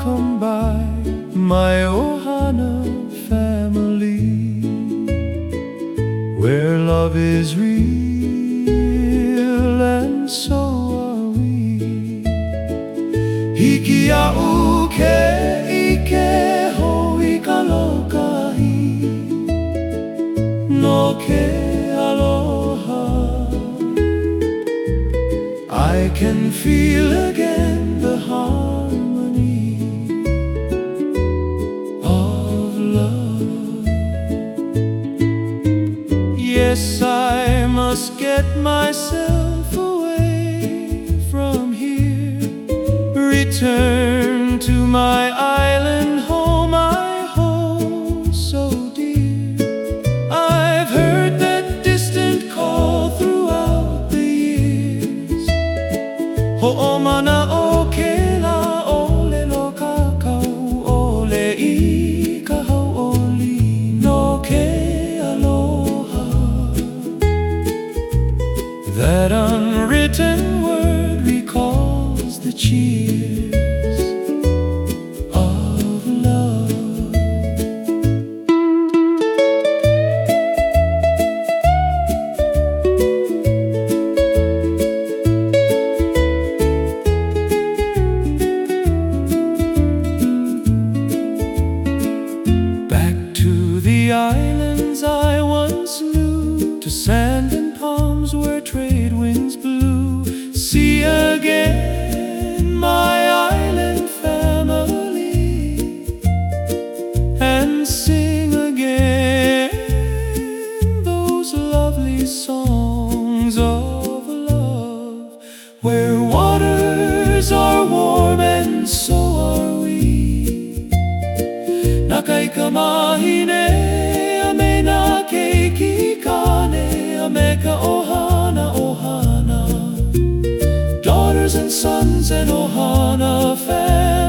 welcome by my Ohana family, where love is real and so are we. Hikia'u ke ike hoi kalokahi no ke aloha. I can feel again the harmony of love. Yes, I must get myself away from here, return to my island home I hold so dear. I've heard that distant call throughout the years. Ho'omana o ke la ole no kakau ole I ka hau'oli no ke aloha. That unwritten word recalls the cheers of love. Back to the islands I once knew, to sand and palms where trade winds blew. See again my island family, and sing again those lovely songs of love, where waters are warm and so are we. Nakai ka mahine a me na keiki kane a me ka ohana ohana, daughters and sons and ohana family.